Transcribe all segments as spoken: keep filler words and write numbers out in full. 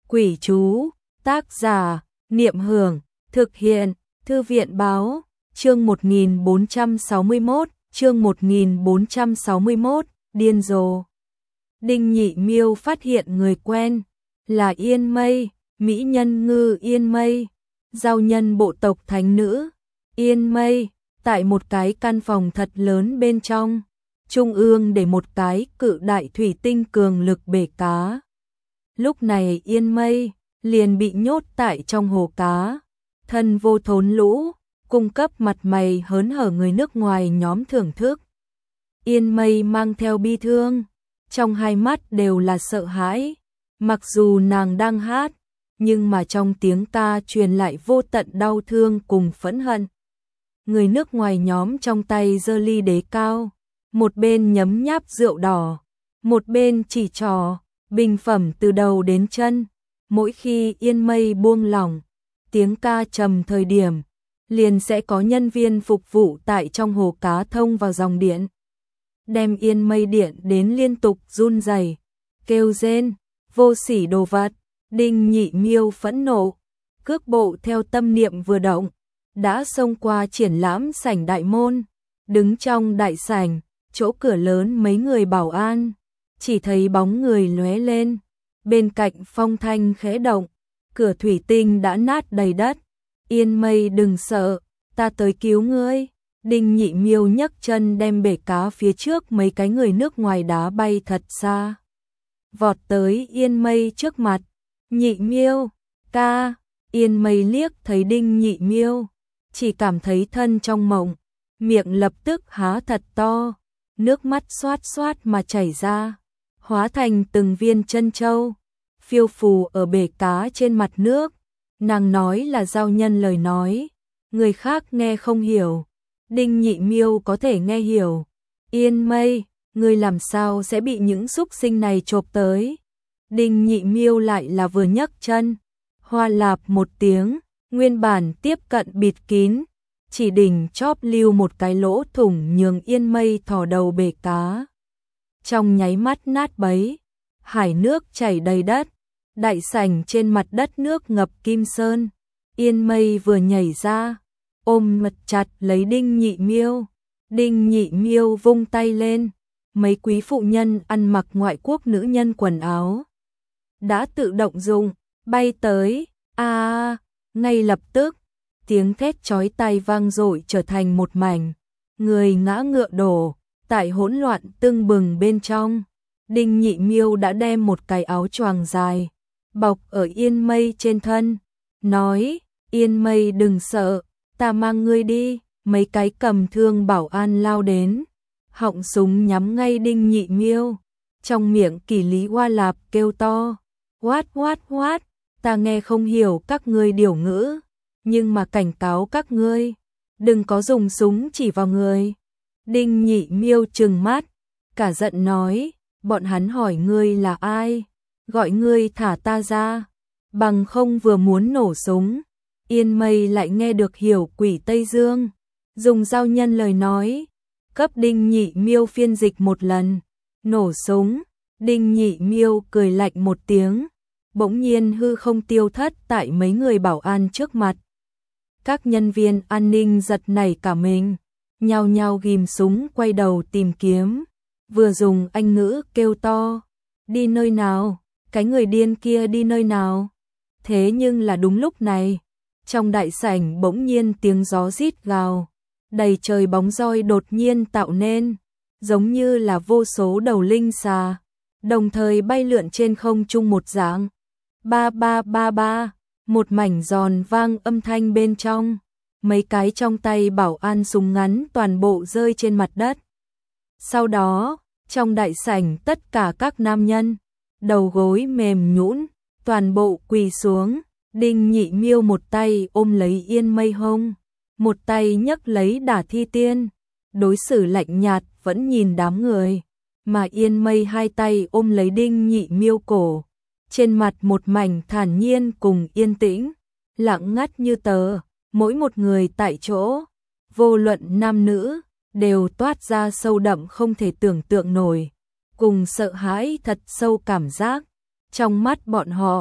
Quỷ chú, tác giả, Niệm Hưởng, thực hiện, Thư viện báo, chương một nghìn bốn trăm sáu mươi mốt, chương một nghìn bốn trăm sáu mươi mốt, điên rồ. Đinh Nhị Miêu phát hiện người quen, là Yên Mây, mỹ nhân ngư Yên Mây, giao nhân bộ tộc thánh nữ, Yên Mây, tại một cái căn phòng thật lớn bên trong, trung ương để một cái cự đại thủy tinh cường lực bể cá. Lúc này Yên Mây liền bị nhốt tại trong hồ cá, thân vô thốn lũ, cung cấp mặt mày hớn hở người nước ngoài nhóm thưởng thức. Yên Mây mang theo bi thương, trong hai mắt đều là sợ hãi, mặc dù nàng đang hát, nhưng mà trong tiếng ca truyền lại vô tận đau thương cùng phẫn hận. Người nước ngoài nhóm trong tay giơ ly đế cao, một bên nhấm nháp rượu đỏ, một bên chỉ trò, bình phẩm từ đầu đến chân. Mỗi khi Yên Mây buông lỏng, tiếng ca trầm thời điểm, liền sẽ có nhân viên phục vụ tại trong hồ cá thông vào dòng điện, đem Yên Mây điện đến liên tục run rẩy, kêu rên, vô sỉ đồ vật. Đinh Nhị Miêu phẫn nộ, cước bộ theo tâm niệm vừa động, đã xông qua triển lãm sảnh đại môn, đứng trong đại sảnh, chỗ cửa lớn mấy người bảo an, chỉ thấy bóng người lóe lên, bên cạnh phong thanh khẽ động, cửa thủy tinh đã nát đầy đất. Yên Mây đừng sợ, ta tới cứu ngươi. Đinh Nhị Miêu nhấc chân đem bể cá phía trước mấy cái người nước ngoài đá bay thật xa, vọt tới Yên Mây trước mặt. Nhị Miêu, ca. Yên Mây liếc thấy Đinh Nhị Miêu, chỉ cảm thấy thân trong mộng, miệng lập tức há thật to, nước mắt xoát xoát mà chảy ra, hóa thành từng viên chân châu, phiêu phù ở bể cá trên mặt nước. Nàng nói là giao nhân lời nói, người khác nghe không hiểu, Đinh Nhị Miêu có thể nghe hiểu. Yên Mây, ngươi làm sao sẽ bị những súc sinh này chộp tới? Đinh Nhị Miêu lại là vừa nhấc chân, hoa lạp một tiếng, nguyên bản tiếp cận bịt kín, chỉ đỉnh chóp lưu một cái lỗ thủng nhường Yên Mây thò đầu bể cá. Trong nháy mắt nát bấy, hải nước chảy đầy đất, đại sảnh trên mặt đất nước ngập kim sơn. Yên Mây vừa nhảy ra, ôm mật chặt lấy Đinh Nhị Miêu. Đinh Nhị Miêu vung tay lên, mấy quý phụ nhân ăn mặc ngoại quốc nữ nhân quần áo đã tự động dùng, bay tới. A, à, ngay lập tức, tiếng thét chói tai vang dội trở thành một mảnh, người ngã ngựa đổ, tại hỗn loạn tưng bừng bên trong. Đinh Nhị Miêu đã đem một cái áo choàng dài bọc ở Yên Mây trên thân, nói: Yên Mây đừng sợ, ta mang ngươi đi. Mấy cái cầm thương bảo an lao đến, họng súng nhắm ngay Đinh Nhị Miêu, trong miệng Kỷ Lý Hoa Lạp kêu to: What what what, ta nghe không hiểu các ngươi điều ngữ, nhưng mà cảnh cáo các ngươi, đừng có dùng súng chỉ vào người. Đinh Nhị Miêu trừng mắt, cả giận nói: bọn hắn hỏi ngươi là ai, gọi ngươi thả ta ra, bằng không vừa muốn nổ súng. Yên Mây lại nghe được hiểu quỷ Tây Dương, dùng giao nhân lời nói, cấp Đinh Nhị Miêu phiên dịch một lần. Nổ súng. Đinh Nhị Miêu cười lạnh một tiếng, bỗng nhiên hư không tiêu thất tại mấy người bảo an trước mặt. Các nhân viên an ninh giật nảy cả mình, nhao nhao ghim súng quay đầu tìm kiếm, vừa dùng Anh ngữ kêu to: đi nơi nào, cái người điên kia đi nơi nào. Thế nhưng là đúng lúc này, trong đại sảnh bỗng nhiên tiếng gió rít gào, đầy trời bóng roi đột nhiên tạo nên, giống như là vô số đầu linh xà, đồng thời bay lượn trên không trung một dạng. Ba ba ba ba, một mảnh giòn vang âm thanh bên trong, mấy cái trong tay bảo an súng ngắn toàn bộ rơi trên mặt đất. Sau đó, trong đại sảnh tất cả các nam nhân, đầu gối mềm nhũn, toàn bộ quỳ xuống. Đinh Nhị Miêu một tay ôm lấy Yên Mây hông, một tay nhấc lấy Đả Thi Tiên, đối xử lạnh nhạt vẫn nhìn đám người, mà Yên Mây hai tay ôm lấy Đinh Nhị Miêu cổ, trên mặt một mảnh thản nhiên cùng yên tĩnh, lặng ngắt như tờ. Mỗi một người tại chỗ, vô luận nam nữ, đều toát ra sâu đậm không thể tưởng tượng nổi, cùng sợ hãi thật sâu cảm giác. Trong mắt bọn họ,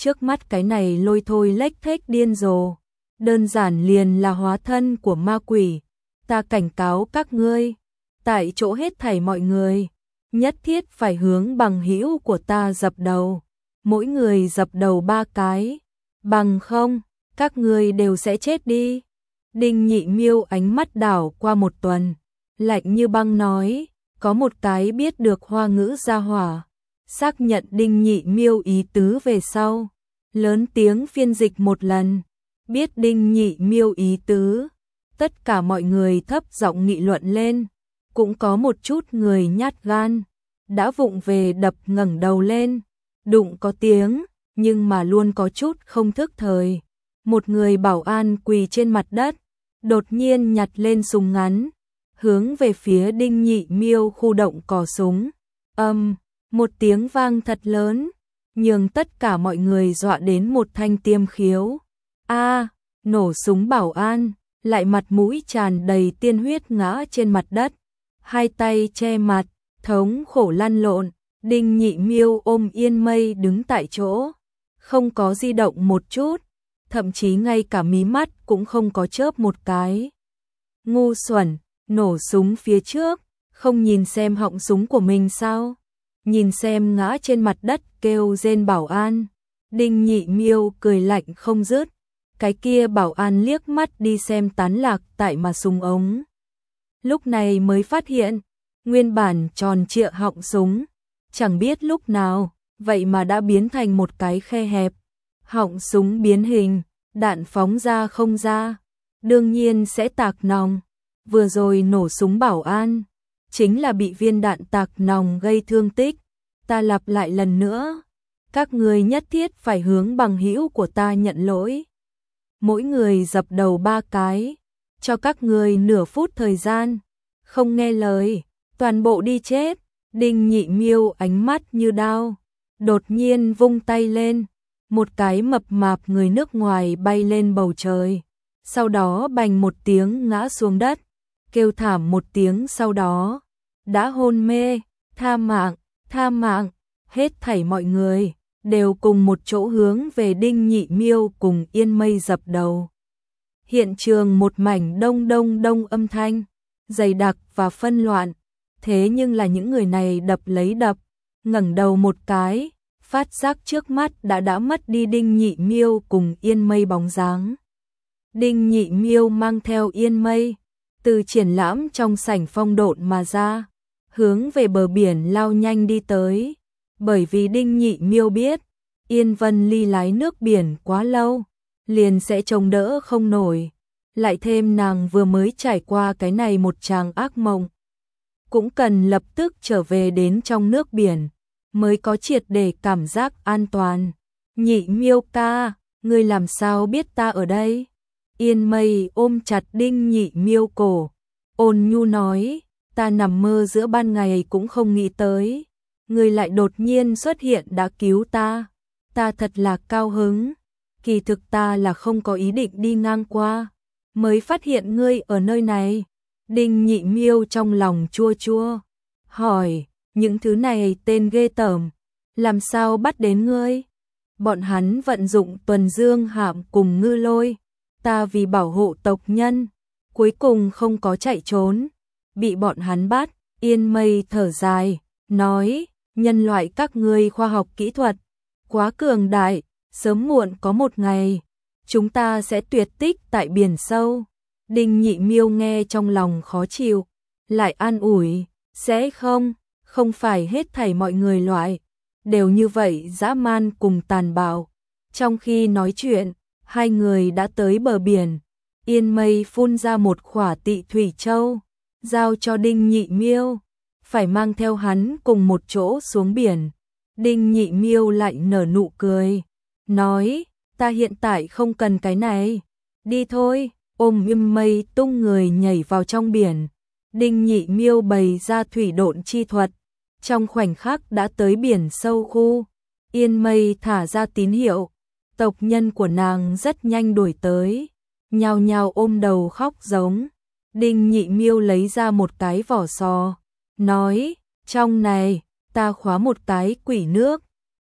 trước mắt cái này lôi thôi lếch thếch điên rồ, đơn giản liền là hóa thân của ma quỷ. Ta cảnh cáo các ngươi, tại chỗ hết thảy mọi người, nhất thiết phải hướng bằng hữu của ta dập đầu, mỗi người dập đầu ba cái, bằng không, các ngươi đều sẽ chết đi. Đinh Nhị Miêu ánh mắt đảo qua một tuần, lạnh như băng nói, có một cái biết được hoa ngữ gia hỏa, xác nhận Đinh Nhị Miêu ý tứ về sau, lớn tiếng phiên dịch một lần, biết Đinh Nhị Miêu ý tứ, tất cả mọi người thấp giọng nghị luận lên, cũng có một chút người nhát gan, đã vụng về đập ngẩng đầu lên, đụng có tiếng, nhưng mà luôn có chút không thức thời. Một người bảo an quỳ trên mặt đất, đột nhiên nhặt lên súng ngắn, hướng về phía Đinh Nhị Miêu khu động cò súng. Âm, một tiếng vang thật lớn, nhường tất cả mọi người dọa đến một thanh tiêm khiếu. A, nổ súng bảo an, lại mặt mũi tràn đầy tiên huyết ngã trên mặt đất, hai tay che mặt, thống khổ lăn lộn. Đinh Nhị Miêu ôm Yên Mây đứng tại chỗ, không có di động một chút, thậm chí ngay cả mí mắt cũng không có chớp một cái. Ngu xuẩn, nổ súng phía trước, không nhìn xem họng súng của mình sao? Nhìn xem ngã trên mặt đất kêu rên bảo an. Đinh Nhị Miêu cười lạnh không dứt. Cái kia bảo an liếc mắt đi xem tán lạc tại mà súng ống. Lúc này mới phát hiện, nguyên bản tròn trịa họng súng, chẳng biết lúc nào, vậy mà đã biến thành một cái khe hẹp. Họng súng biến hình, đạn phóng ra không ra, đương nhiên sẽ tạc nòng. Vừa rồi nổ súng bảo an, chính là bị viên đạn tạc nòng gây thương tích. Ta lặp lại lần nữa, các người nhất thiết phải hướng bằng hữu của ta nhận lỗi. Mỗi người dập đầu ba cái, cho các người nửa phút thời gian, không nghe lời, toàn bộ đi chết. Đinh Nhị Miêu ánh mắt như đao, đột nhiên vung tay lên, một cái mập mạp người nước ngoài bay lên bầu trời, sau đó bành một tiếng ngã xuống đất, kêu thảm một tiếng sau đó, đã hôn mê. Tha mạng, tha mạng, hết thảy mọi người đều cùng một chỗ hướng về Đinh Nhị Miêu cùng Yên Mây dập đầu. Hiện trường một mảnh đông đông đông âm thanh, dày đặc và phân loạn. Thế nhưng là những người này đập lấy đập, ngẩng đầu một cái, phát giác trước mắt đã đã mất đi Đinh Nhị Miêu cùng Yên Mây bóng dáng. Đinh Nhị Miêu mang theo Yên Mây, từ triển lãm trong sảnh phong độn mà ra, hướng về bờ biển lao nhanh đi tới, bởi vì Đinh Nhị Miêu biết, Yên Vân Ly lái nước biển quá lâu, liền sẽ chống đỡ không nổi, lại thêm nàng vừa mới trải qua cái này một tràng ác mộng, cũng cần lập tức trở về đến trong nước biển, mới có triệt để cảm giác an toàn. Nhị Miêu ca, ngươi làm sao biết ta ở đây? Yên Mây ôm chặt Đinh Nhị Miêu cổ, ôn nhu nói, ta nằm mơ giữa ban ngày cũng không nghĩ tới, ngươi lại đột nhiên xuất hiện đã cứu ta, ta thật là cao hứng, kỳ thực ta là không có ý định đi ngang qua, mới phát hiện ngươi ở nơi này. Đinh Nhị Miêu trong lòng chua chua, hỏi, những thứ này tên ghê tởm, làm sao bắt đến ngươi? Bọn hắn vận dụng tuần dương hạm cùng ngư lôi, ta vì bảo hộ tộc nhân, cuối cùng không có chạy trốn, bị bọn hắn bắt. Yên Mây thở dài, nói, nhân loại các ngươi khoa học kỹ thuật, quá cường đại, sớm muộn có một ngày, chúng ta sẽ tuyệt tích tại biển sâu. Đinh Nhị Miêu nghe trong lòng khó chịu, lại an ủi, sẽ không, không phải hết thảy mọi người loại, đều như vậy dã man cùng tàn bạo. Trong khi nói chuyện, hai người đã tới bờ biển, Yên Mây phun ra một khỏa tị thủy châu, giao cho Đinh Nhị Miêu, phải mang theo hắn cùng một chỗ xuống biển. Đinh Nhị Miêu lại nở nụ cười, nói, ta hiện tại không cần cái này, đi thôi. Ôm Yên Mây tung người nhảy vào trong biển. Đinh Nhị Miêu bày ra thủy độn chi thuật, trong khoảnh khắc đã tới biển sâu khu. Yên Mây thả ra tín hiệu, tộc nhân của nàng rất nhanh đuổi tới, nhao nhao ôm đầu khóc giống. Đinh Nhị Miêu lấy ra một cái vỏ sò, nói, trong này, ta khóa một cái quỷ nước,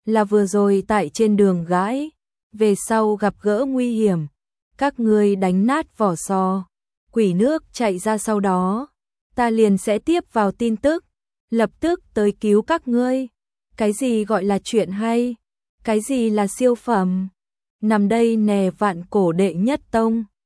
là vừa rồi tại trên đường gãi, về sau gặp gỡ nguy hiểm, các ngươi đánh nát vỏ sò, quỷ nước chạy ra sau đó, ta liền sẽ tiếp vào tin tức, lập tức tới cứu các ngươi. Cái gì gọi là chuyện hay? Cái gì là siêu phẩm? Nằm đây nè vạn cổ đệ nhất tông.